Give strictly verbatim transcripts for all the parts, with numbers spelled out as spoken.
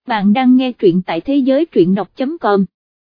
bạn đang nghe truyện tại thế giới truyện đọc chấm com.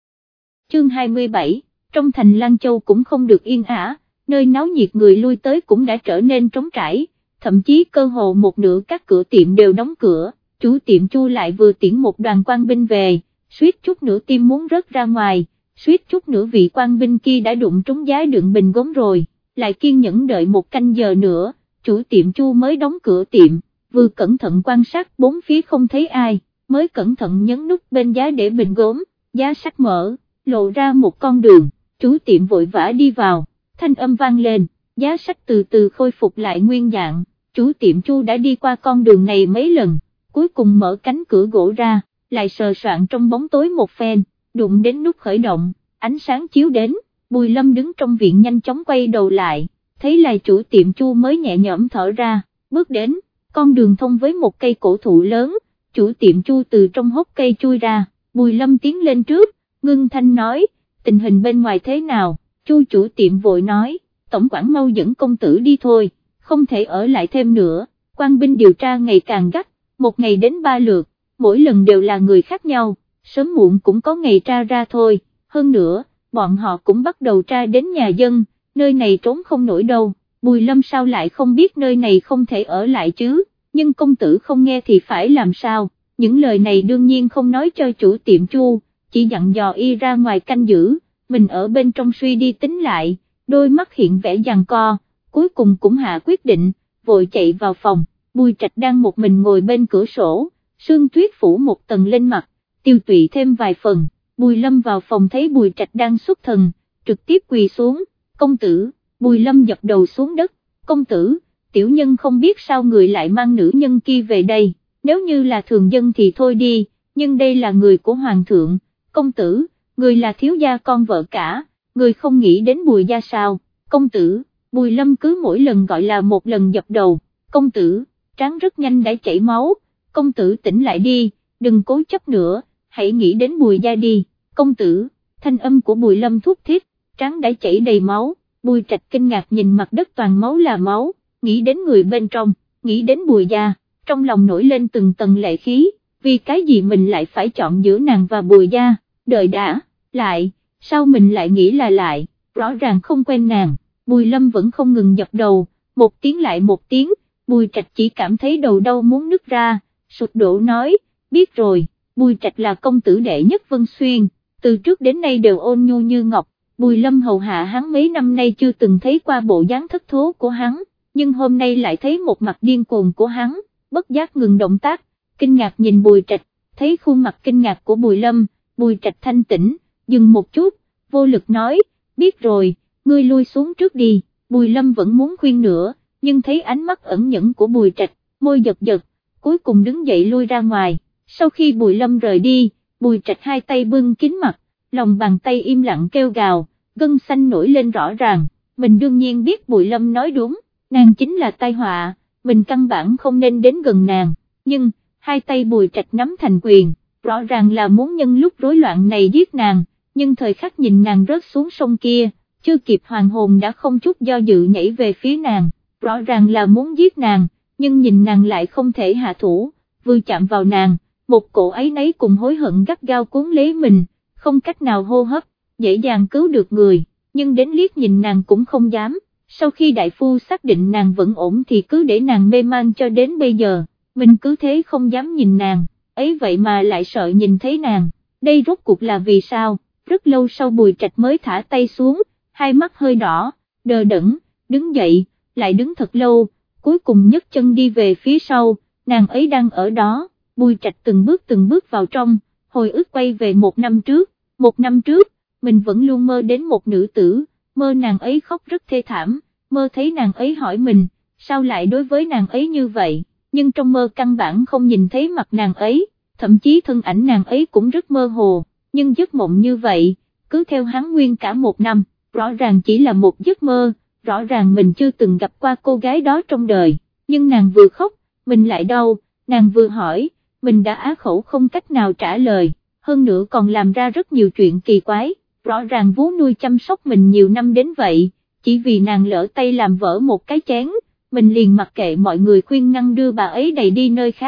Chương hai mươi bảy, trong thành Lan Châu cũng không được yên ả, nơi náo nhiệt người lui tới cũng đã trở nên trống trải, thậm chí cơ hồ một nửa các cửa tiệm đều đóng cửa, chủ tiệm Chu lại vừa tiễn một đoàn quan binh về, suýt chút nữa tim muốn rớt ra ngoài, suýt chút nữa vị quan binh kia đã đụng trúng giá đựng bình gốm rồi, lại kiên nhẫn đợi một canh giờ nữa, chủ tiệm Chu mới đóng cửa tiệm, vừa cẩn thận quan sát bốn phía không thấy ai, mới cẩn thận nhấn nút bên giá để bình gốm, giá sách mở, lộ ra một con đường, chủ tiệm vội vã đi vào, thanh âm vang lên, giá sách từ từ khôi phục lại nguyên dạng, chủ tiệm Chu đã đi qua con đường này mấy lần, cuối cùng mở cánh cửa gỗ ra, lại sờ soạn trong bóng tối một phen, đụng đến nút khởi động, ánh sáng chiếu đến, Bùi Lâm đứng trong viện nhanh chóng quay đầu lại, thấy là chủ tiệm Chu mới nhẹ nhõm thở ra, bước đến, con đường thông với một cây cổ thụ lớn, chủ tiệm Chu từ trong hốc cây chui ra, Bùi Lâm tiến lên trước, ngưng thanh nói, tình hình bên ngoài thế nào, Chu chủ tiệm vội nói, tổng quản mau dẫn công tử đi thôi, không thể ở lại thêm nữa, quan binh điều tra ngày càng gắt, một ngày đến ba lượt, mỗi lần đều là người khác nhau, sớm muộn cũng có ngày tra ra thôi, hơn nữa, bọn họ cũng bắt đầu tra đến nhà dân, nơi này trốn không nổi đâu, Bùi Lâm sao lại không biết nơi này không thể ở lại chứ, nhưng công tử không nghe thì phải làm sao, những lời này đương nhiên không nói cho chủ tiệm Chu, chỉ dặn dò y ra ngoài canh giữ, mình ở bên trong suy đi tính lại, đôi mắt hiện vẻ giằng co, cuối cùng cũng hạ quyết định, vội chạy vào phòng, Bùi Trạch đang một mình ngồi bên cửa sổ, sương tuyết phủ một tầng lên mặt, tiêu tụy thêm vài phần, Bùi Lâm vào phòng thấy Bùi Trạch đang xuất thần, trực tiếp quỳ xuống, công tử, Bùi Lâm dập đầu xuống đất, công tử, tiểu nhân không biết sao người lại mang nữ nhân kia về đây, nếu như là thường dân thì thôi đi, nhưng đây là người của hoàng thượng, công tử, người là thiếu gia con vợ cả, người không nghĩ đến Bùi gia sao, công tử, Bùi Lâm cứ mỗi lần gọi là một lần dập đầu, công tử, trán rất nhanh đã chảy máu, công tử tỉnh lại đi, đừng cố chấp nữa, hãy nghĩ đến Bùi gia đi, công tử, thanh âm của Bùi Lâm thúc thiết, trán đã chảy đầy máu, Bùi Trạch kinh ngạc nhìn mặt đất toàn máu là máu, nghĩ đến người bên trong, nghĩ đến Bùi gia, trong lòng nổi lên từng tầng lệ khí, vì cái gì mình lại phải chọn giữa nàng và Bùi gia, đợi đã, lại, sao mình lại nghĩ là lại, rõ ràng không quen nàng, Bùi Lâm vẫn không ngừng dập đầu, một tiếng lại một tiếng, Bùi Trạch chỉ cảm thấy đầu đau muốn nứt ra, sụt đổ nói, biết rồi, Bùi Trạch là công tử đệ nhất Vân Xuyên, từ trước đến nay đều ôn nhu như ngọc, Bùi Lâm hầu hạ hắn mấy năm nay chưa từng thấy qua bộ dáng thất thố của hắn, nhưng hôm nay lại thấy một mặt điên cuồng của hắn, bất giác ngừng động tác, kinh ngạc nhìn Bùi Trạch, thấy khuôn mặt kinh ngạc của Bùi Lâm, Bùi Trạch thanh tĩnh, dừng một chút, vô lực nói, biết rồi, ngươi lui xuống trước đi, Bùi Lâm vẫn muốn khuyên nữa, nhưng thấy ánh mắt ẩn nhẫn của Bùi Trạch, môi giật giật, cuối cùng đứng dậy lui ra ngoài, sau khi Bùi Lâm rời đi, Bùi Trạch hai tay bưng kín mặt, lòng bàn tay im lặng kêu gào, gân xanh nổi lên rõ ràng, mình đương nhiên biết Bùi Lâm nói đúng, nàng chính là tai họa, mình căn bản không nên đến gần nàng, nhưng, hai tay Bùi Trạch nắm thành quyền, rõ ràng là muốn nhân lúc rối loạn này giết nàng, nhưng thời khắc nhìn nàng rớt xuống sông kia, chưa kịp hoàn hồn đã không chút do dự nhảy về phía nàng, rõ ràng là muốn giết nàng, nhưng nhìn nàng lại không thể hạ thủ, vừa chạm vào nàng, một cổ ấy nấy cùng hối hận gắt gao cuốn lấy mình, không cách nào hô hấp, dễ dàng cứu được người, nhưng đến liếc nhìn nàng cũng không dám, sau khi đại phu xác định nàng vẫn ổn thì cứ để nàng mê man cho đến bây giờ, mình cứ thế không dám nhìn nàng, ấy vậy mà lại sợ nhìn thấy nàng, đây rốt cuộc là vì sao, rất lâu sau Bùi Trạch mới thả tay xuống, hai mắt hơi đỏ, đờ đẫn, đứng dậy, lại đứng thật lâu, cuối cùng nhấc chân đi về phía sau, nàng ấy đang ở đó, Bùi Trạch từng bước từng bước vào trong, hồi ức quay về một năm trước, một năm trước, mình vẫn luôn mơ đến một nữ tử, mơ nàng ấy khóc rất thê thảm, mơ thấy nàng ấy hỏi mình, sao lại đối với nàng ấy như vậy, nhưng trong mơ căn bản không nhìn thấy mặt nàng ấy, thậm chí thân ảnh nàng ấy cũng rất mơ hồ, nhưng giấc mộng như vậy, cứ theo hắn nguyên cả một năm, rõ ràng chỉ là một giấc mơ, rõ ràng mình chưa từng gặp qua cô gái đó trong đời, nhưng nàng vừa khóc, mình lại đau, nàng vừa hỏi, mình đã á khẩu không cách nào trả lời, hơn nữa còn làm ra rất nhiều chuyện kỳ quái, rõ ràng vú nuôi chăm sóc mình nhiều năm đến vậy, chỉ vì nàng lỡ tay làm vỡ một cái chén, mình liền mặc kệ mọi người khuyên ngăn đưa bà ấy đầy đi nơi khác,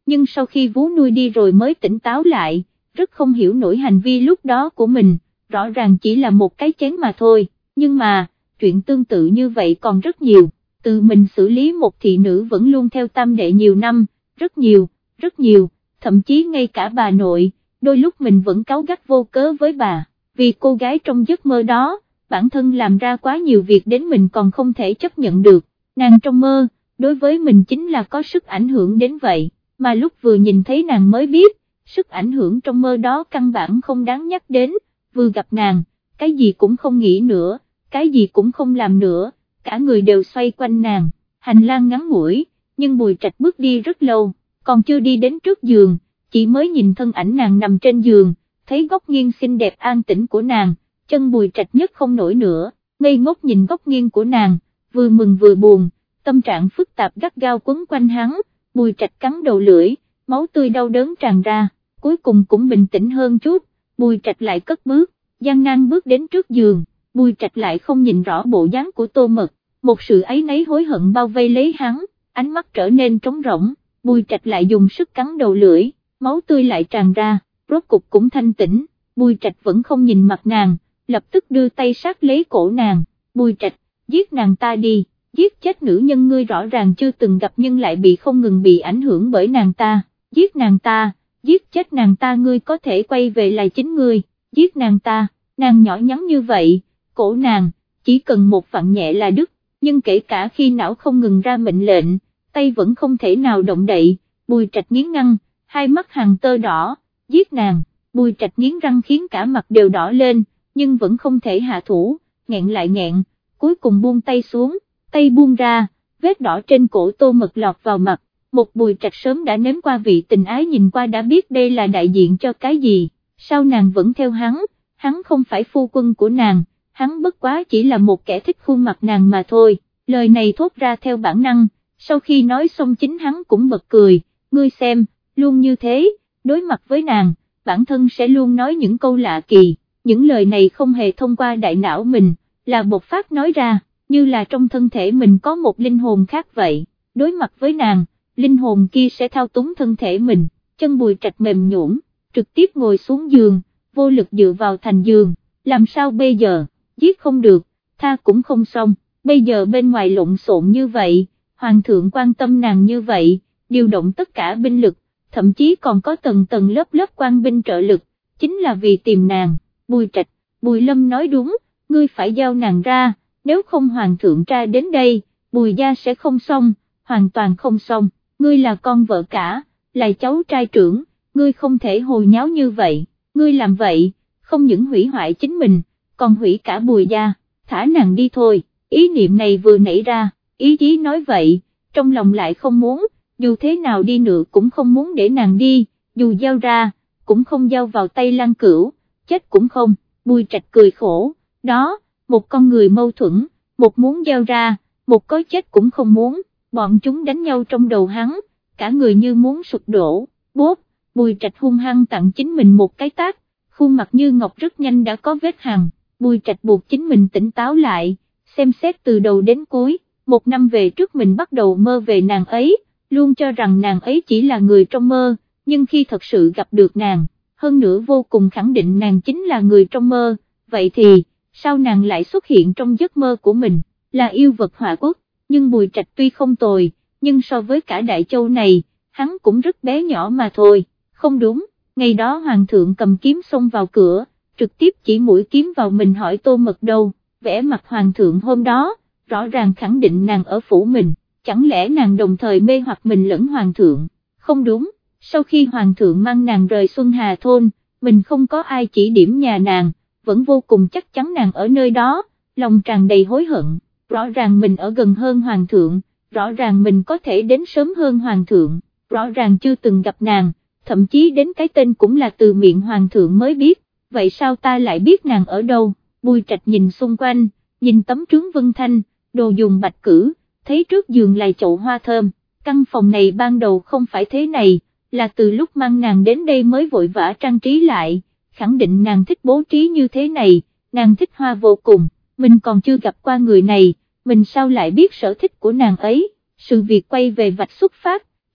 nhưng sau khi vú nuôi đi rồi mới tỉnh táo lại, rất không hiểu nổi hành vi lúc đó của mình, rõ ràng chỉ là một cái chén mà thôi, nhưng mà, chuyện tương tự như vậy còn rất nhiều, tự mình xử lý một thị nữ vẫn luôn theo tam đệ nhiều năm, rất nhiều, rất nhiều, thậm chí ngay cả bà nội, đôi lúc mình vẫn cáu gắt vô cớ với bà, vì cô gái trong giấc mơ đó, bản thân làm ra quá nhiều việc đến mình còn không thể chấp nhận được, nàng trong mơ, đối với mình chính là có sức ảnh hưởng đến vậy, mà lúc vừa nhìn thấy nàng mới biết, sức ảnh hưởng trong mơ đó căn bản không đáng nhắc đến, vừa gặp nàng, cái gì cũng không nghĩ nữa, cái gì cũng không làm nữa, cả người đều xoay quanh nàng, hành lang ngắn ngủi, nhưng Bùi Trạch bước đi rất lâu, còn chưa đi đến trước giường, chỉ mới nhìn thân ảnh nàng nằm trên giường, thấy góc nghiêng xinh đẹp an tĩnh của nàng, chân Bùi Trạch nhất không nổi nữa, ngây ngốc nhìn góc nghiêng của nàng, vừa mừng vừa buồn, tâm trạng phức tạp gắt gao quấn quanh hắn, Bùi Trạch cắn đầu lưỡi, máu tươi đau đớn tràn ra, cuối cùng cũng bình tĩnh hơn chút, Bùi Trạch lại cất bước, gian nan bước đến trước giường, Bùi Trạch lại không nhìn rõ bộ dáng của Tô Mật, một sự áy náy hối hận bao vây lấy hắn, ánh mắt trở nên trống rỗng, Bùi Trạch lại dùng sức cắn đầu lưỡi, máu tươi lại tràn ra, rốt cục cũng thanh tĩnh, Bùi Trạch vẫn không nhìn mặt nàng, lập tức đưa tay sát lấy cổ nàng, Bùi Trạch, giết nàng ta đi, giết chết nữ nhân ngươi rõ ràng chưa từng gặp nhưng lại bị không ngừng bị ảnh hưởng bởi nàng ta, giết nàng ta, giết chết nàng ta ngươi có thể quay về là chính ngươi, giết nàng ta, nàng nhỏ nhắn như vậy, cổ nàng, chỉ cần một vặn nhẹ là đứt, nhưng kể cả khi não không ngừng ra mệnh lệnh, tay vẫn không thể nào động đậy, Bùi Trạch nghiến răng, hai mắt hàng tơ đỏ, giết nàng, Bùi Trạch nghiến răng khiến cả mặt đều đỏ lên, nhưng vẫn không thể hạ thủ, nghẹn lại nghẹn, cuối cùng buông tay xuống, tay buông ra, vết đỏ trên cổ Tô Mật lọt vào mặt, một Bùi Trạch sớm đã nếm qua vị tình ái nhìn qua đã biết đây là đại diện cho cái gì, sao nàng vẫn theo hắn, hắn không phải phu quân của nàng, hắn bất quá chỉ là một kẻ thích khuôn mặt nàng mà thôi, lời này thốt ra theo bản năng, sau khi nói xong chính hắn cũng bật cười, ngươi xem, luôn như thế, đối mặt với nàng, bản thân sẽ luôn nói những câu lạ kỳ, những lời này không hề thông qua đại não mình, là bộc phát nói ra, như là trong thân thể mình có một linh hồn khác vậy, đối mặt với nàng, linh hồn kia sẽ thao túng thân thể mình, chân Bùi Trạch mềm nhũn, trực tiếp ngồi xuống giường, vô lực dựa vào thành giường, làm sao bây giờ, giết không được, tha cũng không xong, bây giờ bên ngoài lộn xộn như vậy, hoàng thượng quan tâm nàng như vậy, điều động tất cả binh lực, thậm chí còn có tầng tầng lớp lớp quan binh trợ lực, chính là vì tìm nàng, Bùi Trạch, Bùi Lâm nói đúng, ngươi phải giao nàng ra, nếu không hoàng thượng tra đến đây, Bùi gia sẽ không xong, hoàn toàn không xong, ngươi là con vợ cả, là cháu trai trưởng, ngươi không thể hồ nháo như vậy, ngươi làm vậy, không những hủy hoại chính mình, còn hủy cả Bùi gia, thả nàng đi thôi, ý niệm này vừa nảy ra, ý chí nói vậy, trong lòng lại không muốn, dù thế nào đi nữa cũng không muốn để nàng đi, dù giao ra, cũng không giao vào tay Lan Cửu, chết cũng không, Bùi Trạch cười khổ, đó, một con người mâu thuẫn, một muốn giao ra, một có chết cũng không muốn, bọn chúng đánh nhau trong đầu hắn, cả người như muốn sụp đổ, bốp, Bùi Trạch hung hăng tặng chính mình một cái tát, khuôn mặt như ngọc rất nhanh đã có vết hằn, Bùi Trạch buộc chính mình tỉnh táo lại, xem xét từ đầu đến cuối, một năm về trước mình bắt đầu mơ về nàng ấy, luôn cho rằng nàng ấy chỉ là người trong mơ, nhưng khi thật sự gặp được nàng, hơn nữa vô cùng khẳng định nàng chính là người trong mơ, vậy thì, sao nàng lại xuất hiện trong giấc mơ của mình, là yêu vật họa quốc, nhưng Bùi Trạch tuy không tồi, nhưng so với cả Đại Châu này, hắn cũng rất bé nhỏ mà thôi, không đúng, ngày đó Hoàng thượng cầm kiếm xông vào cửa, trực tiếp chỉ mũi kiếm vào mình hỏi Tô Mật đâu, vẻ mặt Hoàng thượng hôm đó, rõ ràng khẳng định nàng ở phủ mình, chẳng lẽ nàng đồng thời mê hoặc mình lẫn Hoàng thượng, không đúng, sau khi Hoàng thượng mang nàng rời Xuân Hà Thôn, mình không có ai chỉ điểm nhà nàng, vẫn vô cùng chắc chắn nàng ở nơi đó, lòng tràn đầy hối hận, rõ ràng mình ở gần hơn Hoàng thượng, rõ ràng mình có thể đến sớm hơn Hoàng thượng, rõ ràng chưa từng gặp nàng, thậm chí đến cái tên cũng là từ miệng Hoàng thượng mới biết, vậy sao ta lại biết nàng ở đâu, Bùi Trạch nhìn xung quanh, nhìn tấm trướng Vân Thanh, đồ dùng bạch cử, thấy trước giường là chậu hoa thơm, căn phòng này ban đầu không phải thế này, là từ lúc mang nàng đến đây mới vội vã trang trí lại, khẳng định nàng thích bố trí như thế này, nàng thích hoa vô cùng, mình còn chưa gặp qua người này, mình sao lại biết sở thích của nàng ấy, sự việc quay về vạch xuất phát,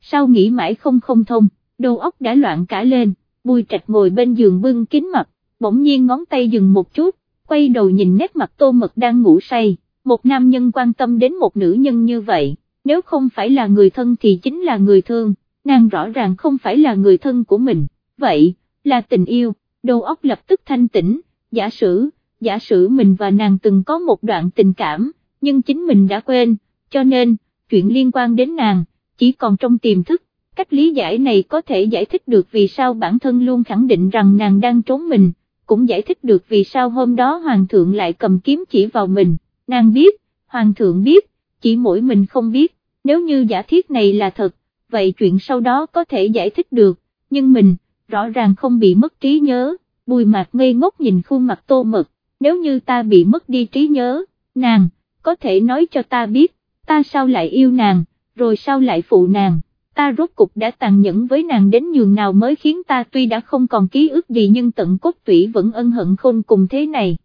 sao nghĩ mãi không không thông, đầu óc đã loạn cả lên. Bùi Trạch ngồi bên giường bưng kín mặt, bỗng nhiên ngón tay dừng một chút, quay đầu nhìn nét mặt Tô Mật đang ngủ say, một nam nhân quan tâm đến một nữ nhân như vậy, nếu không phải là người thân thì chính là người thương, nàng rõ ràng không phải là người thân của mình, vậy, là tình yêu, đầu óc lập tức thanh tỉnh, giả sử, giả sử mình và nàng từng có một đoạn tình cảm, nhưng chính mình đã quên, cho nên, chuyện liên quan đến nàng, chỉ còn trong tiềm thức. Cách lý giải này có thể giải thích được vì sao bản thân luôn khẳng định rằng nàng đang trốn mình, cũng giải thích được vì sao hôm đó Hoàng thượng lại cầm kiếm chỉ vào mình, nàng biết, Hoàng thượng biết, chỉ mỗi mình không biết, nếu như giả thiết này là thật, vậy chuyện sau đó có thể giải thích được, nhưng mình, rõ ràng không bị mất trí nhớ. Bùi Mạc ngây ngốc nhìn khuôn mặt Tô Mật, nếu như ta bị mất đi trí nhớ, nàng, có thể nói cho ta biết, ta sao lại yêu nàng, rồi sao lại phụ nàng. Ta rốt cục đã tàn nhẫn với nàng đến nhường nào mới khiến ta tuy đã không còn ký ức gì nhưng tận cốt tủy vẫn ân hận khôn cùng thế này.